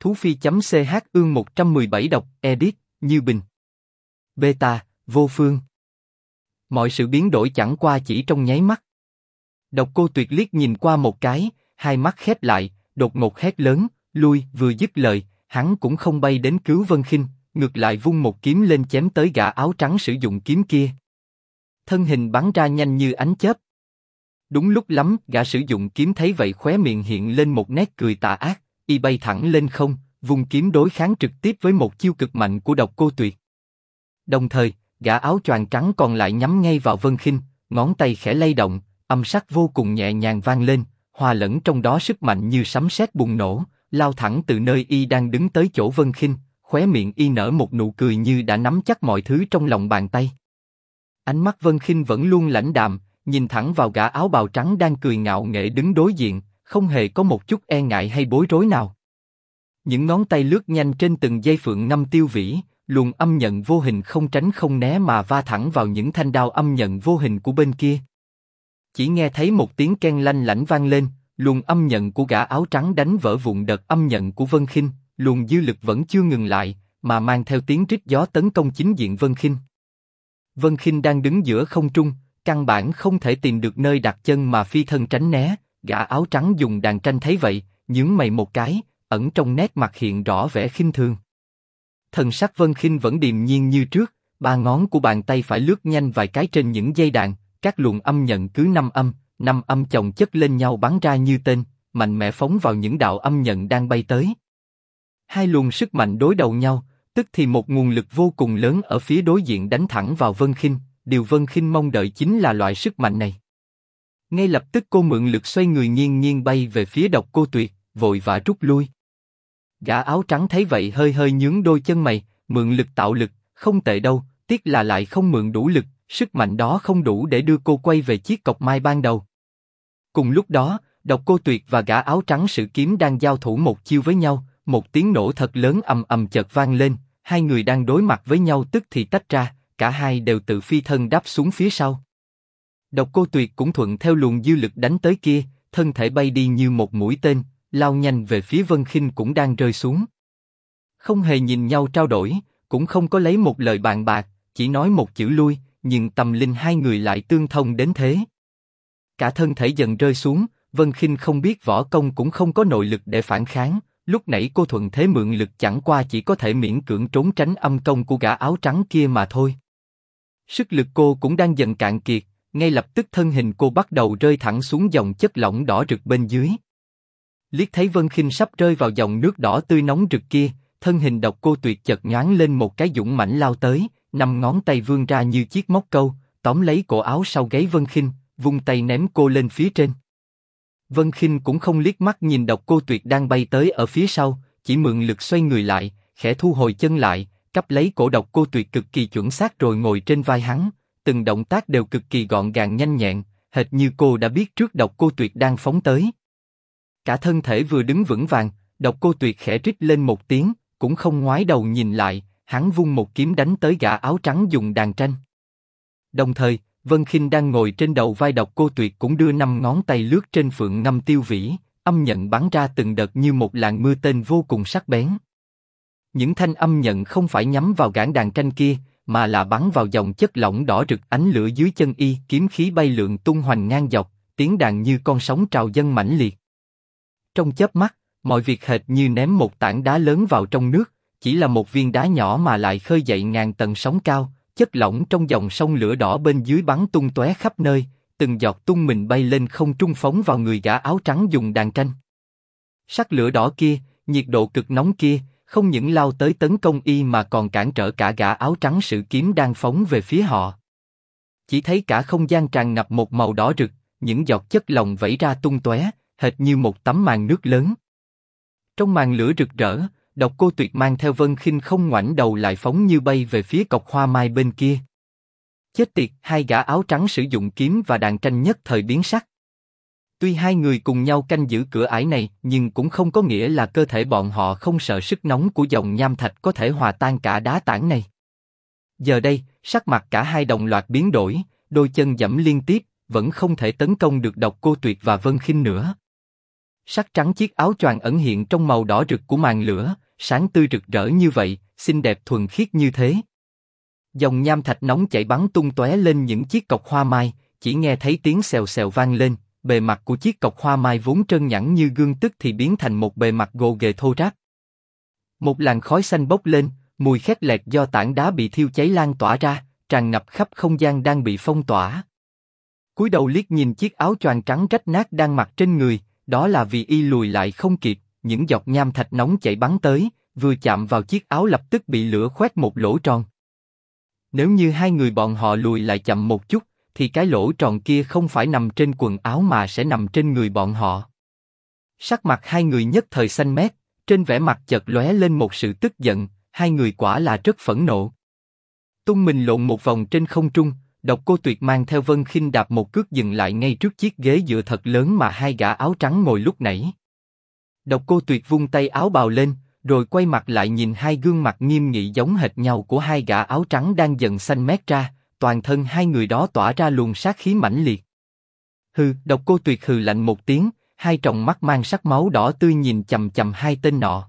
Thú Phi.ch ương 117 đọc, edit, Như Bình. Beta, vô phương. Mọi sự biến đổi chẳng qua chỉ trong nháy mắt. Độc Cô Tuyệt liếc nhìn qua một cái, hai mắt khép lại, đột ngột hét lớn, lui. Vừa dứt lời, hắn cũng không bay đến cứu Vân Khinh, ngược lại vung một kiếm lên chém tới gã áo trắng sử dụng kiếm kia. Thân hình bắn ra nhanh như ánh chớp. Đúng lúc lắm, gã sử dụng kiếm thấy vậy khóe miệng hiện lên một nét cười tà ác, y bay thẳng lên không, vung kiếm đối kháng trực tiếp với một chiêu cực mạnh của Độc Cô Tuyệt. Đồng thời, gã áo choàng trắng còn lại nhắm ngay vào Vân Khinh, ngón tay khẽ lay động, âm sắc vô cùng nhẹ nhàng vang lên, hòa lẫn trong đó sức mạnh như sấm sét bùng nổ, lao thẳng từ nơi y đang đứng tới chỗ Vân Khinh, khóe miệng y nở một nụ cười như đã nắm chắc mọi thứ trong lòng bàn tay. Ánh mắt Vân Khinh vẫn luôn lãnh đạm, nhìn thẳng vào gã áo bào trắng đang cười ngạo nghễ đứng đối diện, không hề có một chút e ngại hay bối rối nào. Những ngón tay lướt nhanh trên từng dây phượng ngâm tiêu vĩ, luồng âm nhận vô hình không tránh không né mà va thẳng vào những thanh đao âm nhận vô hình của bên kia. Chỉ nghe thấy một tiếng keng lanh lảnh vang lên, luồng âm nhận của gã áo trắng đánh vỡ vụn đợt âm nhận của Vân Khinh, luồng dư lực vẫn chưa ngừng lại, mà mang theo tiếng rít gió tấn công chính diện Vân Khinh. Vân Khinh đang đứng giữa không trung, căn bản không thể tìm được nơi đặt chân mà phi thân tránh né. Gã áo trắng dùng đàn tranh thấy vậy, nhướng mày một cái, ẩn trong nét mặt hiện rõ vẻ khinh thường. Thần sắc Vân Khinh vẫn điềm nhiên như trước, ba ngón của bàn tay phải lướt nhanh vài cái trên những dây đàn, các luồng âm nhận cứ năm âm chồng chất lên nhau bắn ra như tên, mạnh mẽ phóng vào những đạo âm nhận đang bay tới. Hai luồng sức mạnh đối đầu nhau, tức thì một nguồn lực vô cùng lớn ở phía đối diện đánh thẳng vào Vân Khinh. Điều Vân Khinh mong đợi chính là loại sức mạnh này. Ngay lập tức cô mượn lực xoay người nghiêng bay về phía Độc Cô Tuyệt, vội vã rút lui. Gã áo trắng thấy vậy hơi hơi nhướng đôi chân mày, mượn lực tạo lực, không tệ đâu, tiếc là lại không mượn đủ lực, sức mạnh đó không đủ để đưa cô quay về chiếc cọc mai ban đầu. Cùng lúc đó, Độc Cô Tuyệt và gã áo trắng sử kiếm đang giao thủ một chiêu với nhau, một tiếng nổ thật lớn ầm ầm chợt vang lên, hai người đang đối mặt với nhau tức thì tách ra. Cả hai đều tự phi thân đáp xuống phía sau. Độc Cô Tuyệt cũng thuận theo luồng dư lực đánh tới kia, thân thể bay đi như một mũi tên, lao nhanh về phía Vân Khinh cũng đang rơi xuống. Không hề nhìn nhau trao đổi, cũng không có lấy một lời bàn bạc, chỉ nói một chữ lui, nhưng tâm linh hai người lại tương thông đến thế. Cả thân thể dần rơi xuống, Vân Khinh không biết võ công cũng không có nội lực để phản kháng. Lúc nãy cô thuận thế mượn lực chẳng qua chỉ có thể miễn cưỡng trốn tránh âm công của gã áo trắng kia mà thôi. Sức lực cô cũng đang dần cạn kiệt, ngay lập tức thân hình cô bắt đầu rơi thẳng xuống dòng chất lỏng đỏ rực bên dưới. Liếc thấy Vân Khinh sắp rơi vào dòng nước đỏ tươi nóng rực kia, thân hình Độc Cô Tuyệt chợt nhoáng lên một cái dũng mãnh lao tới, năm ngón tay vươn ra như chiếc móc câu, tóm lấy cổ áo sau gáy Vân Khinh, vung tay ném cô lên phía trên. Vân Khinh cũng không liếc mắt nhìn Độc Cô Tuyệt đang bay tới ở phía sau, chỉ mượn lực xoay người lại, khẽ thu hồi chân lại, cắp lấy cổ Độc Cô Tuyệt cực kỳ chuẩn xác rồi ngồi trên vai hắn, từng động tác đều cực kỳ gọn gàng nhanh nhẹn, hệt như cô đã biết trước Độc Cô Tuyệt đang phóng tới. Cả thân thể vừa đứng vững vàng, Độc Cô Tuyệt khẽ rít lên một tiếng, cũng không ngoái đầu nhìn lại, hắn vung một kiếm đánh tới gã áo trắng dùng đàn tranh. Đồng thời, Vân Khinh đang ngồi trên đầu vai Độc Cô Tuyệt cũng đưa năm ngón tay lướt trên phượng ngâm tiêu vĩ, âm nhận bắn ra từng đợt như một làn mưa tên vô cùng sắc bén. Những thanh âm nhận không phải nhắm vào gãn đàn tranh kia, mà là bắn vào dòng chất lỏng đỏ rực ánh lửa dưới chân y, kiếm khí bay lượn tung hoành ngang dọc, tiếng đàn như con sóng trào dâng mãnh liệt. Trong chớp mắt, mọi việc hệt như ném một tảng đá lớn vào trong nước, chỉ là một viên đá nhỏ mà lại khơi dậy ngàn tầng sóng cao, chất lỏng trong dòng sông lửa đỏ bên dưới bắn tung tóe khắp nơi, từng giọt tung mình bay lên không trung phóng vào người gã áo trắng dùng đàn tranh. Sắc lửa đỏ kia, nhiệt độ cực nóng kia, không những lao tới tấn công y mà còn cản trở cả gã áo trắng sử kiếm đang phóng về phía họ. Chỉ thấy cả không gian tràn ngập một màu đỏ rực, những giọt chất lỏng vẩy ra tung tóe, hệt như một tấm màn nước lớn. Trong màn lửa rực rỡ, Độc Cô Tuyệt mang theo Vân Khinh không ngoảnh đầu lại phóng như bay về phía cọc hoa mai bên kia. Chết tiệt, hai gã áo trắng sử dụng kiếm và đàn tranh nhất thời biến sắc. Tuy hai người cùng nhau canh giữ cửa ải này, nhưng cũng không có nghĩa là cơ thể bọn họ không sợ sức nóng của dòng nham thạch có thể hòa tan cả đá tảng này. Giờ đây, sắc mặt cả hai đồng loạt biến đổi, đôi chân giẫm liên tiếp, vẫn không thể tấn công được Độc Cô Tuyệt và Vân Khinh nữa. Sắc trắng chiếc áo choàng ẩn hiện trong màu đỏ rực của màn lửa, sáng tươi rực rỡ như vậy, xinh đẹp thuần khiết như thế. Dòng nham thạch nóng chảy bắn tung tóe lên những chiếc cọc hoa mai, chỉ nghe thấy tiếng xèo xèo vang lên, bề mặt của chiếc cọc hoa mai vốn trơn nhẵn như gương tức thì biến thành một bề mặt gồ ghề thô ráp. Một làn khói xanh bốc lên, mùi khét lẹt do tảng đá bị thiêu cháy lan tỏa ra, tràn ngập khắp không gian đang bị phong tỏa. Cúi đầu liếc nhìn chiếc áo choàng trắng rách nát đang mặc trên người, đó là vì y lùi lại không kịp, những giọt nham thạch nóng chảy bắn tới, vừa chạm vào chiếc áo lập tức bị lửa khoét một lỗ tròn. Nếu như hai người bọn họ lùi lại chậm một chút, thì cái lỗ tròn kia không phải nằm trên quần áo mà sẽ nằm trên người bọn họ. Sắc mặt hai người nhất thời xanh mét, trên vẻ mặt chợt lóe lên một sự tức giận, hai người quả là rất phẫn nộ. Tung mình lộn một vòng trên không trung, Độc Cô Tuyệt mang theo Vân Khinh đạp một cước dừng lại ngay trước chiếc ghế dựa thật lớn mà hai gã áo trắng ngồi lúc nãy. Độc Cô Tuyệt vung tay áo bào lên, rồi quay mặt lại nhìn hai gương mặt nghiêm nghị giống hệt nhau của hai gã áo trắng đang dần xanh mét ra, toàn thân hai người đó tỏa ra luồng sát khí mãnh liệt. Hừ, Độc Cô Tuyệt hừ lạnh một tiếng, hai tròng mắt mang sắc máu đỏ tươi nhìn chằm chằm hai tên nọ.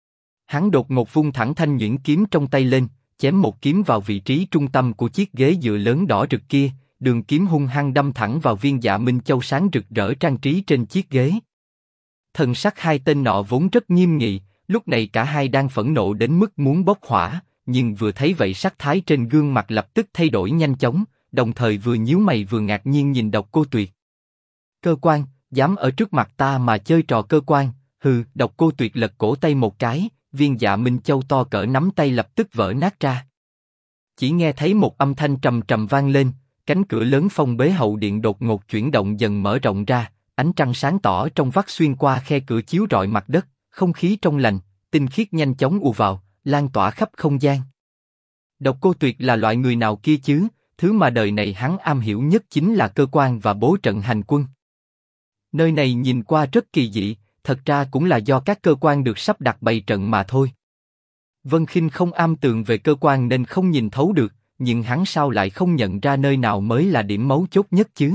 Hắn đột ngột vung thẳng thanh nhuyễn kiếm trong tay lên, chém một kiếm vào vị trí trung tâm của chiếc ghế dựa lớn đỏ rực kia, đường kiếm hung hăng đâm thẳng vào viên Dạ Minh Châu sáng rực rỡ trang trí trên chiếc ghế. Thần sắc hai tên nọ vốn rất nghiêm nghị, lúc này cả hai đang phẫn nộ đến mức muốn bốc hỏa, nhưng vừa thấy vậy sắc thái trên gương mặt lập tức thay đổi nhanh chóng, đồng thời vừa nhíu mày vừa ngạc nhiên nhìn Độc Cô Tuyệt. Cơ quan, dám ở trước mặt ta mà chơi trò cơ quan? Hừ, Độc Cô Tuyệt lật cổ tay một cái, viên Dạ Minh Châu to cỡ nắm tay lập tức vỡ nát ra. Chỉ nghe thấy một âm thanh trầm trầm vang lên, cánh cửa lớn phong bế hậu điện đột ngột chuyển động dần mở rộng ra, ánh trăng sáng tỏ trong vắt xuyên qua khe cửa chiếu rọi mặt đất, không khí trong lành, tinh khiết nhanh chóng ùa vào, lan tỏa khắp không gian. Độc Cô Tuyệt là loại người nào kia chứ? Thứ mà đời này hắn am hiểu nhất chính là cơ quan và bố trận hành quân. Nơi này nhìn qua rất kỳ dị, thật ra cũng là do các cơ quan được sắp đặt bày trận mà thôi. Vân Khinh không am tường về cơ quan nên không nhìn thấu được, nhưng hắn sao lại không nhận ra nơi nào mới là điểm mấu chốt nhất chứ?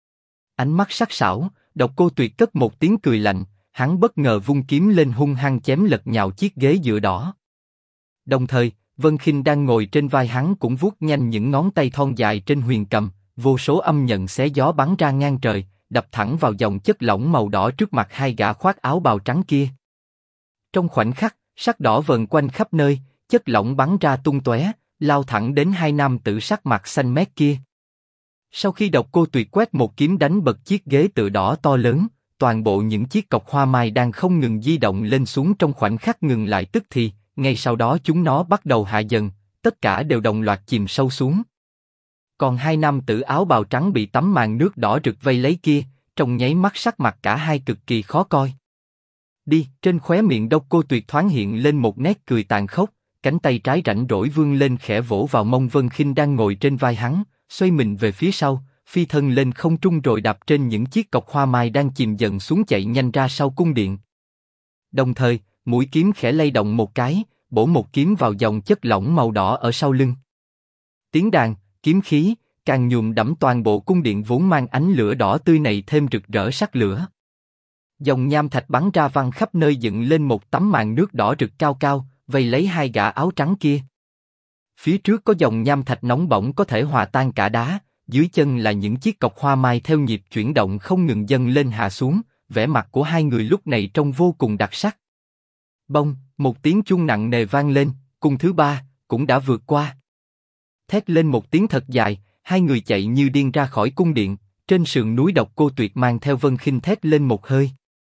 Ánh mắt sắc sảo, Độc Cô Tuyệt cất một tiếng cười lạnh, hắn bất ngờ vung kiếm lên hung hăng chém lật nhào chiếc ghế dựa đỏ. Đồng thời, Vân Khinh đang ngồi trên vai hắn cũng vuốt nhanh những ngón tay thon dài trên huyền cầm, vô số âm nhận xé gió bắn ra ngang trời, đập thẳng vào dòng chất lỏng màu đỏ trước mặt hai gã khoác áo bào trắng kia. Trong khoảnh khắc, sắc đỏ vần quanh khắp nơi, chất lỏng bắn ra tung tóe, lao thẳng đến hai nam tử sắc mặt xanh mét kia. Sau khi Độc Cô Tuyệt quét một kiếm đánh bật chiếc ghế tựa đỏ to lớn, toàn bộ những chiếc cọc hoa mai đang không ngừng di động lên xuống trong khoảnh khắc ngừng lại tức thì, ngay sau đó chúng nó bắt đầu hạ dần, tất cả đều đồng loạt chìm sâu xuống. Còn hai nam tử áo bào trắng bị tấm màn nước đỏ rực vây lấy kia, trong nháy mắt sắc mặt cả hai cực kỳ khó coi. Đi, trên khóe miệng Độc Cô Tuyệt thoáng hiện lên một nét cười tàn khốc, cánh tay trái rảnh rỗi vươn lên khẽ vỗ vào mông Vân Khinh đang ngồi trên vai hắn, xoay mình về phía sau, phi thân lên không trung rồi đạp trên những chiếc cọc hoa mai đang chìm dần xuống chạy nhanh ra sau cung điện. Đồng thời, mũi kiếm khẽ lay động một cái, bổ một kiếm vào dòng chất lỏng màu đỏ ở sau lưng. Tiếng đàn, kiếm khí, càng nhuộm đẫm toàn bộ cung điện vốn mang ánh lửa đỏ tươi này thêm rực rỡ sắc lửa. Dòng nham thạch bắn ra văng khắp nơi dựng lên một tấm màn nước đỏ rực cao cao, vây lấy hai gã áo trắng kia. Phía trước có dòng nham thạch nóng bỏng có thể hòa tan cả đá, dưới chân là những chiếc cọc hoa mai theo nhịp chuyển động không ngừng dâng lên hạ xuống, vẻ mặt của hai người lúc này trông vô cùng đặc sắc. Bông, một tiếng chuông nặng nề vang lên, cung thứ ba cũng đã vượt qua. Thét lên một tiếng thật dài, hai người chạy như điên ra khỏi cung điện. Trên sườn núi Độc Cô Tuyệt mang theo Vân Khinh thét lên một hơi.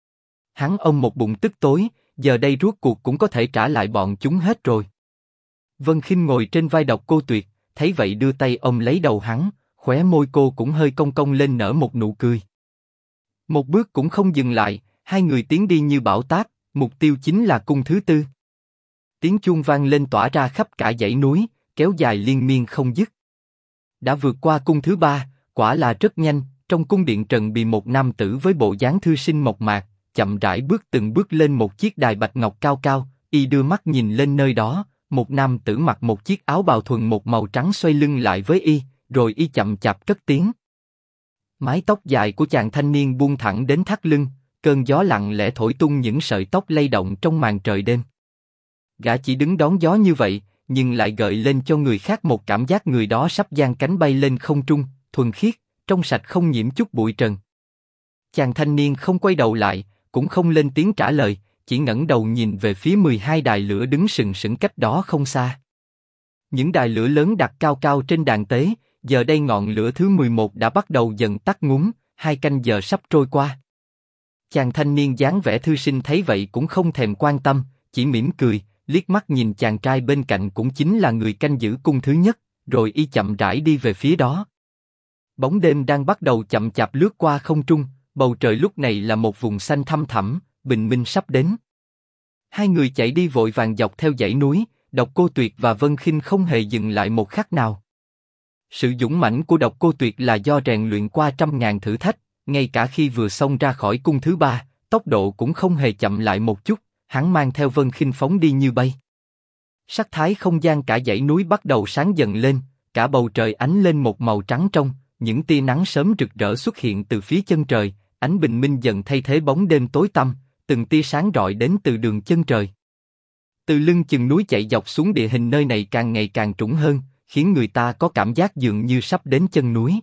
Hắn ôm một bụng tức tối, giờ đây rốt cuộc cũng có thể trả lại bọn chúng hết rồi. Vân Khinh ngồi trên vai Độc Cô Tuyệt, thấy vậy đưa tay ôm lấy đầu hắn, khóe môi cô cũng hơi cong cong lên nở một nụ cười. Một bước cũng không dừng lại, hai người tiến đi như bão táp, mục tiêu chính là cung thứ tư. Tiếng chuông vang lên tỏa ra khắp cả dãy núi, kéo dài liên miên không dứt. Đã vượt qua cung thứ ba, quả là rất nhanh. Trong cung điện trần bị một nam tử với bộ dáng thư sinh mộc mạc, chậm rãi bước từng bước lên một chiếc đài bạch ngọc cao cao. Y đưa mắt nhìn lên nơi đó, một nam tử mặc một chiếc áo bào thuần một màu trắng xoay lưng lại với y, rồi y chậm chạp cất tiếng. Mái tóc dài của chàng thanh niên buông thẳng đến thắt lưng, cơn gió lặng lẽ thổi tung những sợi tóc lay động trong màn trời đêm. Gã chỉ đứng đón gió như vậy, nhưng lại gợi lên cho người khác một cảm giác người đó sắp giang cánh bay lên không trung, thuần khiết, trong sạch không nhiễm chút bụi trần. Chàng thanh niên không quay đầu lại, cũng không lên tiếng trả lời, chỉ ngẩng đầu nhìn về phía 12 đài lửa đứng sừng sững cách đó không xa. Những đài lửa lớn đặt cao cao trên đàn tế, giờ đây ngọn lửa thứ 11 đã bắt đầu dần tắt ngúm, 2 canh giờ sắp trôi qua. Chàng thanh niên dáng vẻ thư sinh thấy vậy cũng không thèm quan tâm, chỉ mỉm cười, liếc mắt nhìn chàng trai bên cạnh cũng chính là người canh giữ cung thứ nhất, rồi y chậm rãi đi về phía đó. Bóng đêm đang bắt đầu chậm chạp lướt qua không trung, bầu trời lúc này là một vùng xanh thăm thẳm, bình minh sắp đến. Hai người chạy đi vội vàng dọc theo dãy núi, Độc Cô Tuyệt và Vân Khinh không hề dừng lại một khắc nào. Sự dũng mãnh của Độc Cô Tuyệt là do rèn luyện qua trăm ngàn thử thách, ngay cả khi vừa xông ra khỏi cung thứ 3, tốc độ cũng không hề chậm lại một chút, hắn mang theo Vân Khinh phóng đi như bay. Sắc thái không gian cả dãy núi bắt đầu sáng dần lên, cả bầu trời ánh lên một màu trắng trong, những tia nắng sớm rực rỡ xuất hiện từ phía chân trời, ánh bình minh dần thay thế bóng đêm tối tăm, từng tia sáng rọi đến từ đường chân trời. Từ lưng chừng núi chạy dọc xuống địa hình nơi này càng ngày càng trũng hơn, khiến người ta có cảm giác dường như sắp đến chân núi.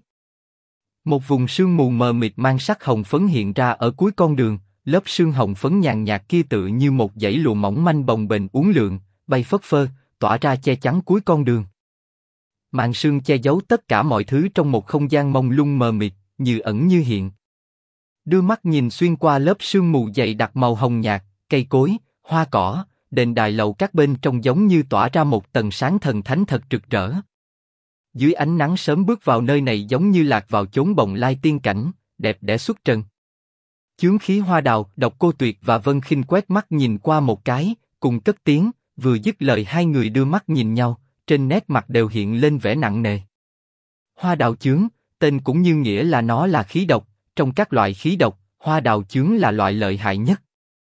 Một vùng sương mù mờ mịt mang sắc hồng phấn hiện ra ở cuối con đường, lớp sương hồng phấn nhàn nhạt kia tựa như một dãy lụa mỏng manh bồng bềnh uốn lượn, bay phất phơ, tỏa ra che chắn cuối con đường. Màn sương che giấu tất cả mọi thứ trong một không gian mông lung mờ mịt, như ẩn như hiện. Đưa mắt nhìn xuyên qua lớp sương mù dày đặc màu hồng nhạt, cây cối, hoa cỏ, đền đài lầu các bên trong giống như tỏa ra một tầng sáng thần thánh thật rực rỡ. Dưới ánh nắng sớm bước vào nơi này giống như lạc vào chốn bồng lai tiên cảnh, đẹp đẽ xuất trần. Chướng khí hoa đào, Độc Cô Tuyệt và Vân Khinh quét mắt nhìn qua một cái, cùng cất tiếng, vừa dứt lời hai người đưa mắt nhìn nhau, trên nét mặt đều hiện lên vẻ nặng nề. Hoa đào chướng, tên cũng như nghĩa là nó là khí độc, trong các loại khí độc, hoa đào chướng là loại lợi hại nhất.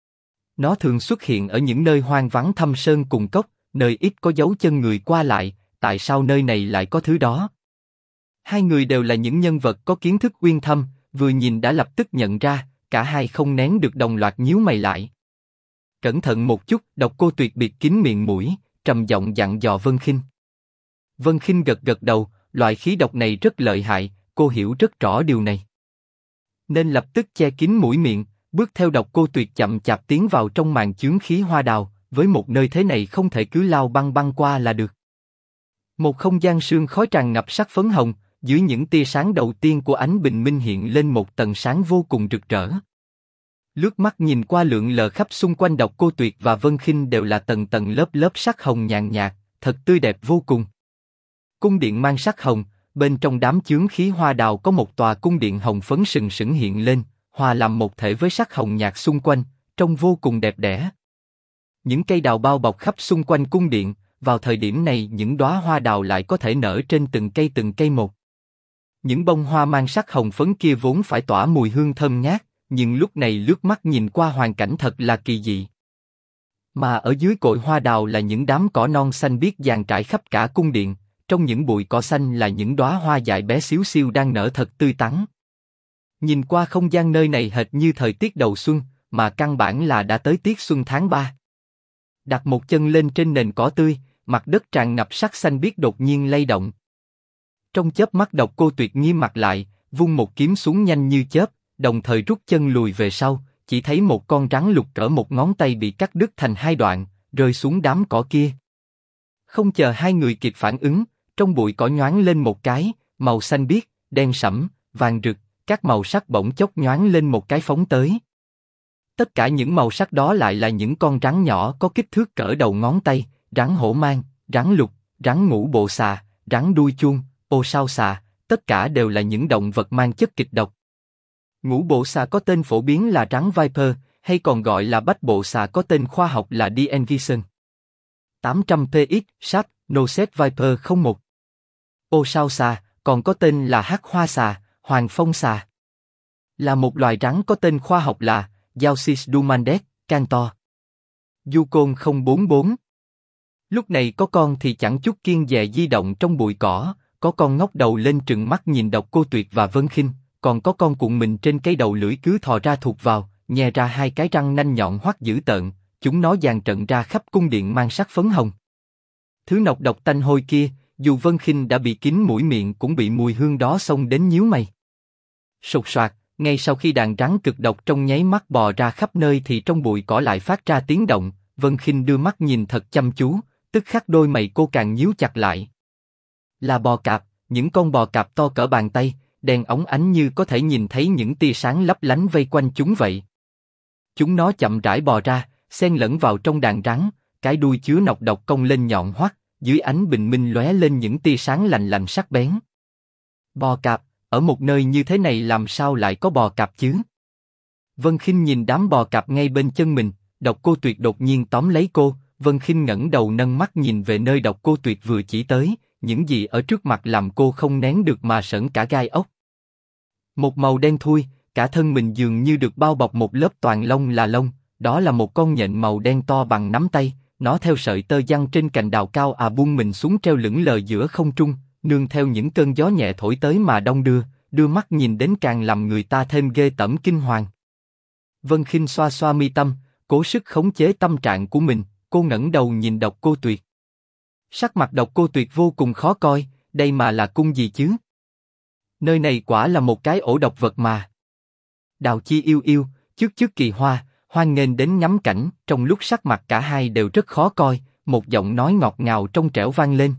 Nó thường xuất hiện ở những nơi hoang vắng thâm sơn cùng cốc, nơi ít có dấu chân người qua lại, tại sao nơi này lại có thứ đó? Hai người đều là những nhân vật có kiến thức uyên thâm, vừa nhìn đã lập tức nhận ra, cả hai không nén được đồng loạt nhíu mày lại. Cẩn thận một chút, Độc Cô Tuyệt bịt kín miệng mũi, trầm giọng dặn dò Vân Khinh. Vân Khinh gật gật đầu, loại khí độc này rất lợi hại, cô hiểu rất rõ điều này. Nên lập tức che kín mũi miệng, bước theo Độc Cô Tuyệt chậm chạp tiến vào trong màn chướng khí hoa đào, với một nơi thế này không thể cứ lao băng băng qua là được. Một không gian sương khói tràn ngập sắc phấn hồng, dưới những tia sáng đầu tiên của ánh bình minh hiện lên một tầng sáng vô cùng rực rỡ. Lướt mắt nhìn qua lượn lờ khắp xung quanh Độc Cô Tuyệt và Vân Khinh đều là tầng tầng lớp lớp sắc hồng nhàn nhạt, thật tươi đẹp vô cùng. Cung điện mang sắc hồng, bên trong đám chướng khí hoa đào có một tòa cung điện hồng phấn sừng sững hiện lên, hòa làm một thể với sắc hồng nhạt xung quanh, trông vô cùng đẹp đẽ. Những cây đào bao bọc khắp xung quanh cung điện, vào thời điểm này những đóa hoa đào lại có thể nở trên từng cây một. Những bông hoa mang sắc hồng phấn kia vốn phải tỏa mùi hương thơm ngát, nhưng lúc này lướt mắt nhìn qua hoàn cảnh thật là kỳ dị. Mà ở dưới cội hoa đào là những đám cỏ non xanh biếc dàn trải khắp cả cung điện, trong những bụi cỏ xanh là những đóa hoa dại bé xíu xiu đang nở thật tươi tắn. Nhìn qua không gian nơi này hệt như thời tiết đầu xuân, mà căn bản là đã tới tiết xuân tháng 3. Đặt một chân lên trên nền cỏ tươi, mặt đất tràn ngập sắc xanh biếc đột nhiên lay động. Trong chớp mắt Độc Cô Tuyệt nghiêm mặt lại, vung một kiếm xuống nhanh như chớp, đồng thời rút chân lùi về sau, chỉ thấy một con rắn lục cỡ một ngón tay bị cắt đứt thành hai đoạn, rơi xuống đám cỏ kia. Không chờ hai người kịp phản ứng, trong bụi cỏ nhoáng lên một cái, màu xanh biếc, đen sẫm, vàng rực, các màu sắc bỗng chốc nhoáng lên một cái phóng tới. Tất cả những màu sắc đó lại là những con rắn nhỏ có kích thước cỡ đầu ngón tay, rắn hổ mang, rắn lục, rắn ngũ bộ xà, rắn đuôi chuông, ô sao xà, tất cả đều là những động vật mang chất kịch độc. Ngũ bộ xà có tên phổ biến là rắn Viper, hay còn gọi là bách bộ xà có tên khoa học là Dienvison. 800 px, Sharp, Noset Viper 01. Ô sao xà, còn có tên là hắc hoa xà, hoàng phong xà. Là một loài rắn có tên khoa học là Giao-sis Dumandet, Cantor. Yukon 044. Lúc này có con thì chẳng chút kiêng dè di động trong bụi cỏ, có con ngóc đầu lên trừng mắt nhìn Độc Cô Tuyệt và Vân Khinh, còn có con cuộn mình trên cái đầu lưỡi cứ thò ra thụt vào, nhe ra hai cái răng nanh nhọn hoắt dữ tợn, chúng nó dàn trận ra khắp cung điện mang sắc phấn hồng. Thứ nọc độc tanh hôi kia, dù Vân Khinh đã bị kín mũi miệng cũng bị mùi hương đó xông đến nhíu mày. Sột soạt, ngay sau khi đàn rắn cực độc trong nháy mắt bò ra khắp nơi thì trong bụi cỏ lại phát ra tiếng động. Vân Khinh đưa mắt nhìn thật chăm chú, tức khắc đôi mày cô càng nhíu chặt lại. Là bò cạp, những con bò cạp to cỡ bàn tay, đèn óng ánh như có thể nhìn thấy những tia sáng lấp lánh vây quanh chúng vậy. Chúng nó chậm rãi bò ra, xen lẫn vào trong đàn rắn, cái đuôi chứa nọc độc cong lên nhọn hoắt, dưới ánh bình minh lóe lên những tia sáng lạnh lạnh sắc bén. Bò cạp, ở một nơi như thế này làm sao lại có bò cạp chứ? Vân Khinh nhìn đám bò cạp ngay bên chân mình, Độc Cô Tuyệt đột nhiên tóm lấy cô. Vân Khinh ngẩng đầu nâng mắt nhìn về nơi Độc Cô Tuyệt vừa chỉ tới, những gì ở trước mặt làm cô không nén được mà sởn cả gai ốc. Một màu đen thui, cả thân mình dường như được bao bọc một lớp toàn lông là lông. Đó là một con nhện màu đen to bằng nắm tay, nó theo sợi tơ giăng trên cành đào cao buông mình xuống treo lững lờ giữa không trung, nương theo những cơn gió nhẹ thổi tới mà đong đưa mắt nhìn đến càng làm người ta thêm ghê tởm kinh hoàng. Vân Khinh xoa xoa mi tâm, cố sức khống chế tâm trạng của mình. Cô ngẩng đầu nhìn Độc Cô Tuyệt. Sắc mặt Độc Cô Tuyệt vô cùng khó coi, đây mà là cung gì chứ? Nơi này quả là một cái ổ độc vật mà. Đào Chi yêu yêu, chước chước kỳ hoa, hoan nghênh đến ngắm cảnh. Trong lúc sắc mặt cả hai đều rất khó coi, một giọng nói ngọt ngào trong trẻo vang lên.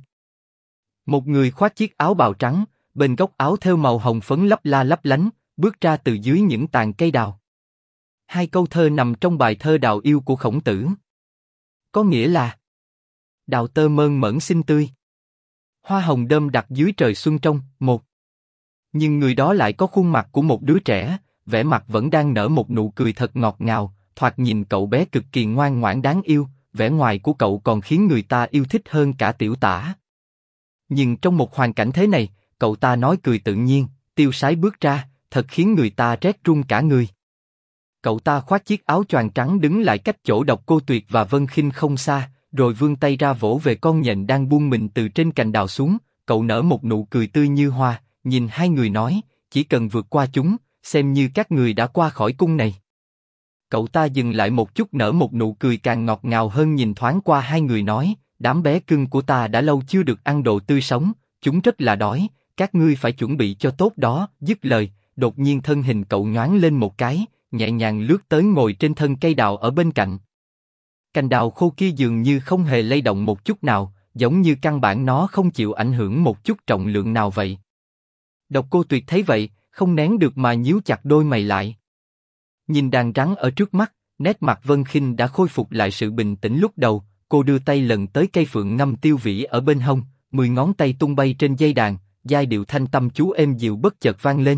Một người khoác chiếc áo bào trắng, bên góc áo thêu màu hồng phấn lấp la lấp lánh, bước ra từ dưới những tàn cây đào. Hai câu thơ nằm trong bài thơ Đào Yêu của Khổng Tử. Có nghĩa là đào tơ mơn mởn xinh tươi, hoa hồng đơm đặt dưới trời xuân trong một. Nhưng người đó lại có khuôn mặt của một đứa trẻ, vẻ mặt vẫn đang nở một nụ cười thật ngọt ngào, thoạt nhìn cậu bé cực kỳ ngoan ngoãn đáng yêu, vẻ ngoài của cậu còn khiến người ta yêu thích hơn cả Tiểu Tả. Nhưng trong một hoàn cảnh thế này, cậu ta nói cười tự nhiên, tiêu sái bước ra, thật khiến người ta rét run cả người. Cậu ta khoác chiếc áo choàng trắng đứng lại cách chỗ Độc Cô Tuyệt và Vân Khinh không xa, rồi vươn tay ra vỗ về con nhện đang buông mình từ trên cành đào xuống. Cậu nở một nụ cười tươi như hoa, nhìn hai người nói, chỉ cần vượt qua chúng, xem như các người đã qua khỏi cung này. Cậu ta dừng lại một chút nở một nụ cười càng ngọt ngào hơn, nhìn thoáng qua hai người nói, đám bé cưng của ta đã lâu chưa được ăn đồ tươi sống, chúng rất là đói, các ngươi phải chuẩn bị cho tốt đó. Dứt lời, đột nhiên thân hình cậu nhoáng lên một cái, nhẹ nhàng lướt tới ngồi trên thân cây đào ở bên cạnh. Cành đào khô kia dường như không hề lay động một chút nào, giống như căn bản nó không chịu ảnh hưởng một chút trọng lượng nào vậy. Độc Cô Tuyệt thấy vậy, không nén được mà nhíu chặt đôi mày lại. Nhìn đàn rắn ở trước mắt, nét mặt Vân Khinh đã khôi phục lại sự bình tĩnh lúc đầu. Cô đưa tay lần tới cây phượng ngâm tiêu vĩ ở bên hông, 10 ngón tay tung bay trên dây đàn, giai điệu thanh tâm chú êm dịu bất chợt vang lên.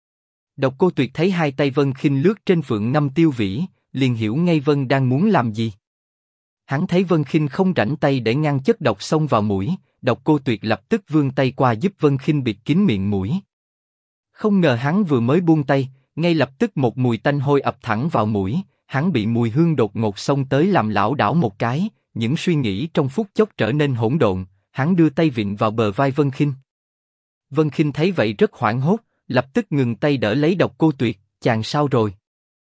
Độc Cô Tuyệt thấy hai tay Vân Khinh lướt trên phượng ngâm tiêu vĩ, liền hiểu ngay Vân đang muốn làm gì. Hắn thấy Vân Khinh không rảnh tay để ngăn chất độc xông vào mũi, Độc Cô Tuyệt lập tức vươn tay qua giúp Vân Khinh bịt kín miệng mũi. Không ngờ hắn vừa mới buông tay, ngay lập tức một mùi tanh hôi ập thẳng vào mũi, hắn bị mùi hương đột ngột xông tới làm lảo đảo một cái, những suy nghĩ trong phút chốc trở nên hỗn độn, hắn đưa tay vịn vào bờ vai Vân Khinh. Vân Khinh thấy vậy rất hoảng hốt, lập tức ngừng tay đỡ lấy Độc Cô Tuyệt, chàng sao rồi?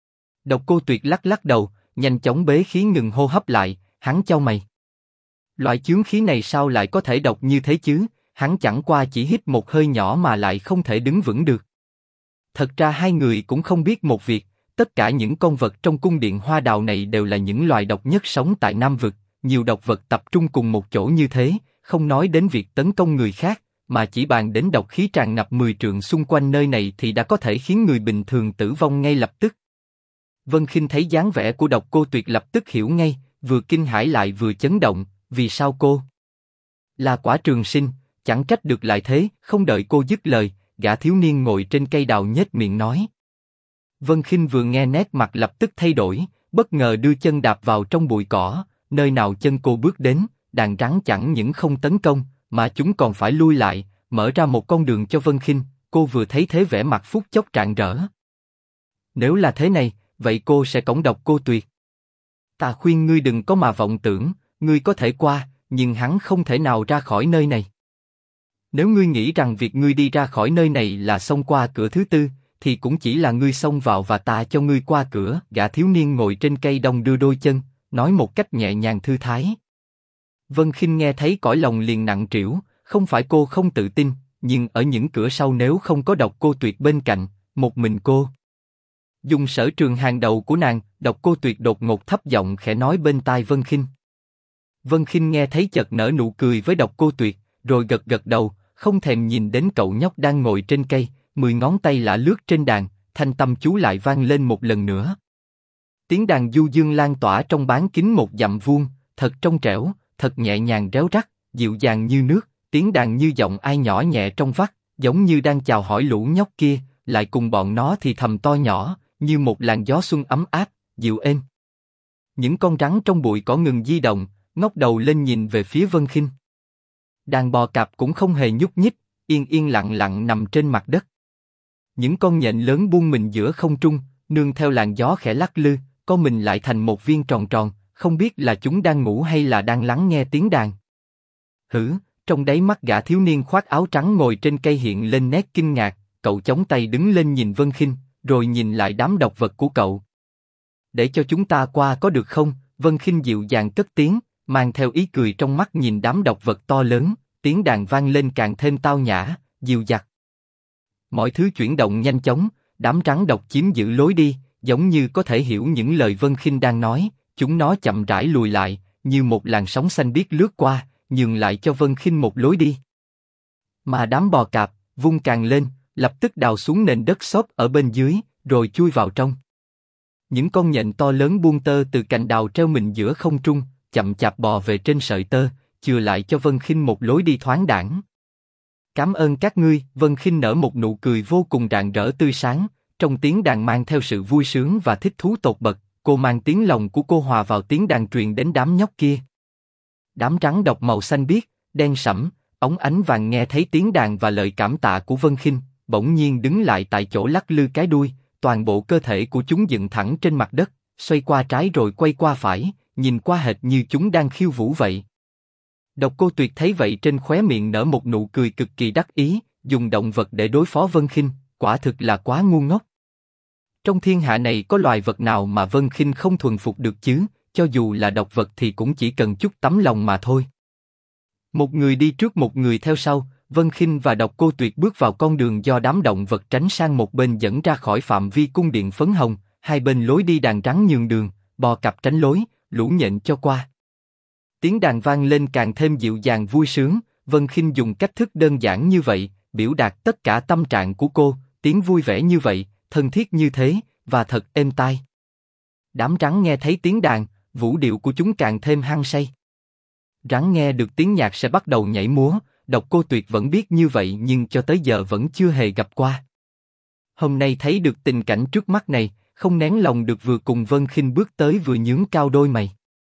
Độc Cô Tuyệt lắc lắc đầu, nhanh chóng bế khí ngừng hô hấp lại, hắn chau mày. Loại chướng khí này sao lại có thể độc như thế chứ? Hắn chẳng qua chỉ hít một hơi nhỏ mà lại không thể đứng vững được. Thật ra hai người cũng không biết một việc, tất cả những con vật trong cung điện hoa đào này đều là những loài độc nhất sống tại Nam Vực. Nhiều độc vật tập trung cùng một chỗ như thế, không nói đến việc tấn công người khác, mà chỉ bàn đến độc khí tràn ngập 10 trượng xung quanh nơi này thì đã có thể khiến người bình thường tử vong ngay lập tức. Vân Khinh thấy dáng vẻ của Độc Cô Tuyệt lập tức hiểu ngay, vừa kinh hãi lại vừa chấn động. Vì sao cô là Quả Trường Sinh, chẳng trách được lại thế. Không đợi cô dứt lời, gã thiếu niên ngồi trên cây đào nhếch miệng nói. Vân Khinh vừa nghe nét mặt lập tức thay đổi, bất ngờ đưa chân đạp vào trong bụi cỏ. Nơi nào chân cô bước đến, đàn rắn chẳng những không tấn công, mà chúng còn phải lui lại, mở ra một con đường cho Vân Khinh. Cô vừa thấy thế vẻ mặt phút chốc rạng rỡ. Nếu là thế này, vậy cô sẽ cõng Độc Cô Tuyệt. Ta khuyên ngươi đừng có mà vọng tưởng, ngươi có thể qua, nhưng hắn không thể nào ra khỏi nơi này. Nếu ngươi nghĩ rằng việc ngươi đi ra khỏi nơi này là xông qua cửa thứ tư, thì cũng chỉ là ngươi xông vào và ta cho ngươi qua cửa. Gã thiếu niên ngồi trên cây đong đưa đôi chân, nói một cách nhẹ nhàng thư thái. Vân Khinh nghe thấy cõi lòng liền nặng trĩu, không phải cô không tự tin, nhưng ở những cửa sau nếu không có Độc Cô Tuyệt bên cạnh, một mình cô. Dùng sở trường hàng đầu của nàng, Độc Cô Tuyệt đột ngột thấp giọng khẽ nói bên tai Vân Khinh. Vân Khinh nghe thấy chợt nở nụ cười với Độc Cô Tuyệt, rồi gật gật đầu, không thèm nhìn đến cậu nhóc đang ngồi trên cây, 10 ngón tay lả lướt trên đàn, thanh tâm chú lại vang lên một lần nữa. Tiếng đàn du dương lan tỏa trong bán kính 1 dặm vuông, thật trong trẻo, thật nhẹ nhàng réo rắt, dịu dàng như nước, tiếng đàn như giọng ai nhỏ nhẹ trong vắt, giống như đang chào hỏi lũ nhóc kia, lại cùng bọn nó thì thầm to nhỏ, như một làn gió xuân ấm áp, dịu êm. Những con rắn trong bụi cỏ ngừng di động, ngóc đầu lên nhìn về phía Vân Khinh. Đàn bò cạp cũng không hề nhúc nhích, yên yên lặng lặng nằm trên mặt đất. Những con nhện lớn buông mình giữa không trung, nương theo làn gió khẽ lắc lư, co mình lại thành một viên tròn tròn, không biết là chúng đang ngủ hay là đang lắng nghe tiếng đàn. Hử, trong đáy mắt gã thiếu niên khoác áo trắng ngồi trên cây hiện lên nét kinh ngạc, cậu chống tay đứng lên nhìn Vân Khinh, rồi nhìn lại đám độc vật của cậu. Để cho chúng ta qua có được không? Vân Khinh dịu dàng cất tiếng, mang theo ý cười trong mắt nhìn đám độc vật to lớn, tiếng đàn vang lên càng thêm tao nhã, dịu dặt. Mọi thứ chuyển động nhanh chóng, đám rắn độc chiếm giữ lối đi, giống như có thể hiểu những lời Vân Khinh đang nói, chúng nó chậm rãi lùi lại, như một làn sóng xanh biếc lướt qua, nhường lại cho Vân Khinh một lối đi. Mà đám bò cạp, vung càng lên, lập tức đào xuống nền đất xốp ở bên dưới, rồi chui vào trong. Những con nhện to lớn buông tơ từ cành đào treo mình giữa không trung, chậm chạp bò về trên sợi tơ, chừa lại cho Vân Khinh một lối đi thoáng đãng. Cảm ơn các ngươi. Vân Khinh nở một nụ cười vô cùng rạng rỡ tươi sáng, trong tiếng đàn mang theo sự vui sướng và thích thú tột bậc. Cô mang tiếng lòng của cô hòa vào tiếng đàn truyền đến đám nhóc kia. Đám rắn độc màu xanh biếc, đen sẫm, óng ánh vàng nghe thấy tiếng đàn và lời cảm tạ của Vân Khinh, bỗng nhiên đứng lại tại chỗ lắc lư cái đuôi, toàn bộ cơ thể của chúng dựng thẳng trên mặt đất, xoay qua trái rồi quay qua phải, nhìn qua hệt như chúng đang khiêu vũ vậy. Độc Cô Tuyệt thấy vậy trên khóe miệng nở một nụ cười cực kỳ đắc ý, dùng động vật để đối phó Vân Khinh, quả thực là quá ngu ngốc. Trong thiên hạ này có loài vật nào mà Vân Khinh không thuần phục được chứ? Cho dù là độc vật thì cũng chỉ cần chút tấm lòng mà thôi. Một người đi trước một người theo sau, Vân Khinh và Độc Cô Tuyệt bước vào con đường do đám động vật tránh sang một bên dẫn ra khỏi phạm vi cung điện phấn hồng. Hai bên lối đi đàn rắn nhường đường, bò cạp tránh lối, lũ nhện cho qua. Tiếng đàn vang lên càng thêm dịu dàng vui sướng. Vân Khinh dùng cách thức đơn giản như vậy biểu đạt tất cả tâm trạng của cô, tiếng vui vẻ như vậy, thân thiết như thế, và thật êm tai. Đám rắn nghe thấy tiếng đàn, vũ điệu của chúng càng thêm hăng say. Rắn nghe được tiếng nhạc sẽ bắt đầu nhảy múa. Độc Cô Tuyệt vẫn biết như vậy nhưng cho tới giờ vẫn chưa hề gặp qua. Hôm nay thấy được tình cảnh trước mắt này, không nén lòng được vừa cùng Vân Khinh bước tới vừa nhướng cao đôi mày.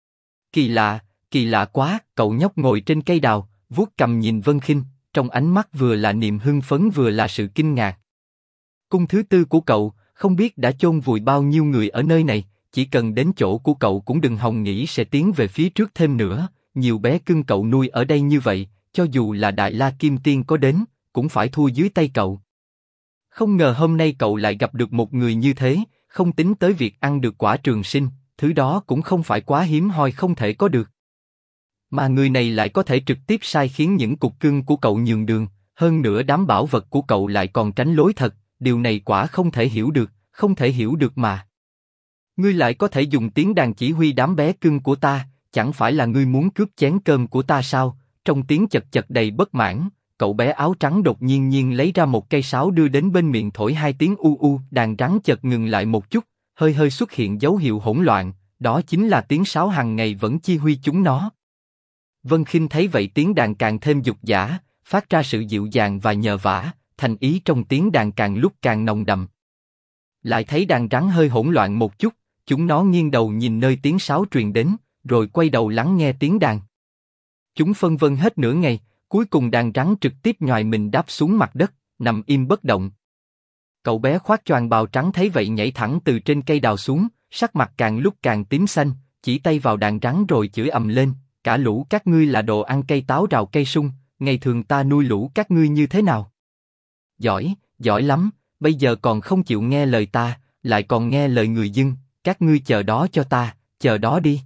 Kỳ lạ quá. Cậu nhóc ngồi trên cây đào, vuốt cằm nhìn Vân Khinh, trong ánh mắt vừa là niềm hưng phấn vừa là sự kinh ngạc. Cung thứ tư của cậu, không biết đã chôn vùi bao nhiêu người ở nơi này, chỉ cần đến chỗ của cậu cũng đừng hòng nghĩ sẽ tiến về phía trước thêm nữa. Nhiều bé cưng cậu nuôi ở đây như vậy, cho dù là Đại La Kim Tiên có đến, cũng phải thua dưới tay cậu. Không ngờ hôm nay cậu lại gặp được một người như thế, không tính tới việc ăn được quả trường sinh, thứ đó cũng không phải quá hiếm hoi không thể có được. Mà người này lại có thể trực tiếp sai khiến những cục cưng của cậu nhường đường, hơn nữa đám bảo vật của cậu lại còn tránh lối thật, điều này quả không thể hiểu được, không thể hiểu được mà. Ngươi lại có thể dùng tiếng đàn chỉ huy đám bé cưng của ta, chẳng phải là ngươi muốn cướp chén cơm của ta sao? Trong tiếng chật chật đầy bất mãn, cậu bé áo trắng đột nhiên lấy ra một cây sáo đưa đến bên miệng thổi hai tiếng u u. Đàn rắn chợt ngừng lại một chút, hơi xuất hiện dấu hiệu hỗn loạn, đó chính là tiếng sáo hàng ngày vẫn chi huy chúng nó. Vân Khinh thấy vậy tiếng đàn càng thêm dục dã, phát ra sự dịu dàng và nhờ vả, thành ý trong tiếng đàn càng lúc càng nồng đậm. Lại thấy đàn rắn hơi hỗn loạn một chút, chúng nó nghiêng đầu nhìn nơi tiếng sáo truyền đến, rồi quay đầu lắng nghe tiếng đàn. Chúng phân vân hết nửa ngày, cuối cùng đàn rắn trực tiếp nhoài mình đáp xuống mặt đất, nằm im bất động. Cậu bé khoác choàng bào trắng thấy vậy nhảy thẳng từ trên cây đào xuống, sắc mặt càng lúc càng tím xanh, chỉ tay vào đàn rắn rồi chửi ầm lên, cả lũ các ngươi là đồ ăn cây táo rào cây sung, ngày thường ta nuôi lũ các ngươi như thế nào? Giỏi lắm, bây giờ còn không chịu nghe lời ta, lại còn nghe lời người dưng, các ngươi chờ đó cho ta, chờ đó đi.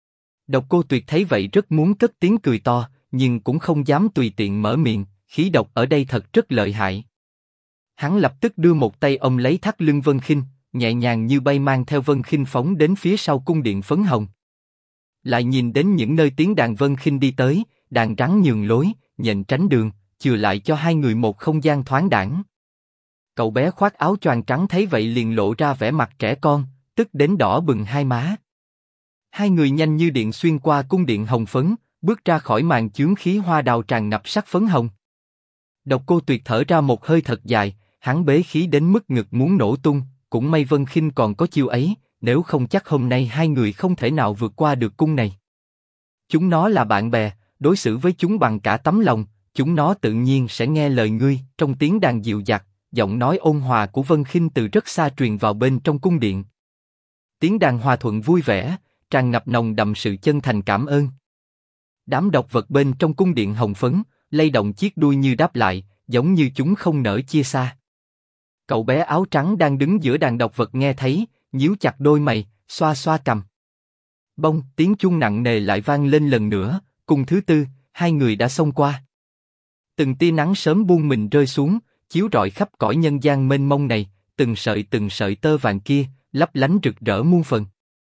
Độc Cô Tuyệt thấy vậy rất muốn cất tiếng cười to, nhưng cũng không dám tùy tiện mở miệng, khí độc ở đây thật rất lợi hại. Hắn lập tức đưa một tay ôm lấy thắt lưng Vân Khinh, nhẹ nhàng như bay mang theo Vân Khinh phóng đến phía sau cung điện phấn hồng. Lại nhìn đến những nơi tiếng đàn Vân Khinh đi tới, đàn rắn nhường lối, nhện tránh đường, chừa lại cho hai người một không gian thoáng đãng. Cậu bé khoác áo choàng trắng thấy vậy liền lộ ra vẻ mặt trẻ con, tức đến đỏ bừng hai má. Hai người nhanh như điện xuyên qua cung điện hồng phấn, bước ra khỏi màn chướng khí hoa đào tràn ngập sắc phấn hồng. Độc Cô Tuyệt thở ra một hơi thật dài, hắn bế khí đến mức ngực muốn nổ tung, cũng may Vân Khinh còn có chiêu ấy, nếu không chắc hôm nay hai người không thể nào vượt qua được cung này. Chúng nó là bạn bè, đối xử với chúng bằng cả tấm lòng, chúng nó tự nhiên sẽ nghe lời ngươi. Trong tiếng đàn dịu dặt, giọng nói ôn hòa của Vân Khinh từ rất xa truyền vào bên trong cung điện. Tiếng đàn hòa thuận vui vẻ, tràn ngập nồng đậm sự chân thành cảm ơn. Đám độc vật bên trong cung điện hồng phấn, lay động chiếc đuôi như đáp lại, giống như chúng không nỡ chia xa. Cậu bé áo trắng đang đứng giữa đàn độc vật nghe thấy, nhíu chặt đôi mày, xoa xoa cằm. Bông, tiếng chuông nặng nề lại vang lên lần nữa, cùng thứ tư, hai người đã xông qua. Từng tia nắng sớm buông mình rơi xuống, chiếu rọi khắp cõi nhân gian mênh mông này, từng sợi tơ vàng kia, lấp lánh rực rỡ muôn phần.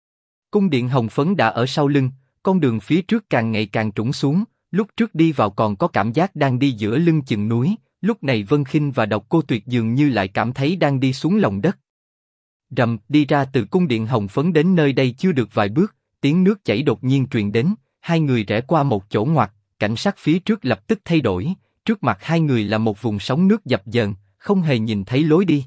Cung điện hồng phấn đã ở sau lưng, con đường phía trước càng ngày càng trũng xuống, lúc trước đi vào còn có cảm giác đang đi giữa lưng chừng núi, lúc này Vân Khinh và Độc Cô Tuyệt dường như lại cảm thấy đang đi xuống lòng đất. Rầm, đi ra từ cung điện hồng phấn đến nơi đây chưa được vài bước, tiếng nước chảy đột nhiên truyền đến, hai người rẽ qua một chỗ ngoặt, cảnh sắc phía trước lập tức thay đổi, trước mặt hai người là một vùng sóng nước dập dờn, không hề nhìn thấy lối đi.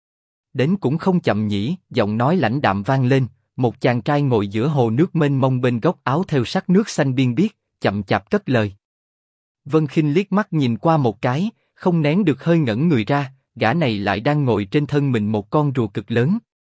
Đến cũng không chậm nhỉ, giọng nói lãnh đạm vang lên, một chàng trai ngồi giữa hồ nước mênh mông bên góc áo thêu sắc nước xanh biên biếc, chậm chạp cất lời. Vân Khinh liếc mắt nhìn qua một cái, không nén được hơi ngẩn người ra, gã này lại đang ngồi trên thân mình một con rùa cực lớn.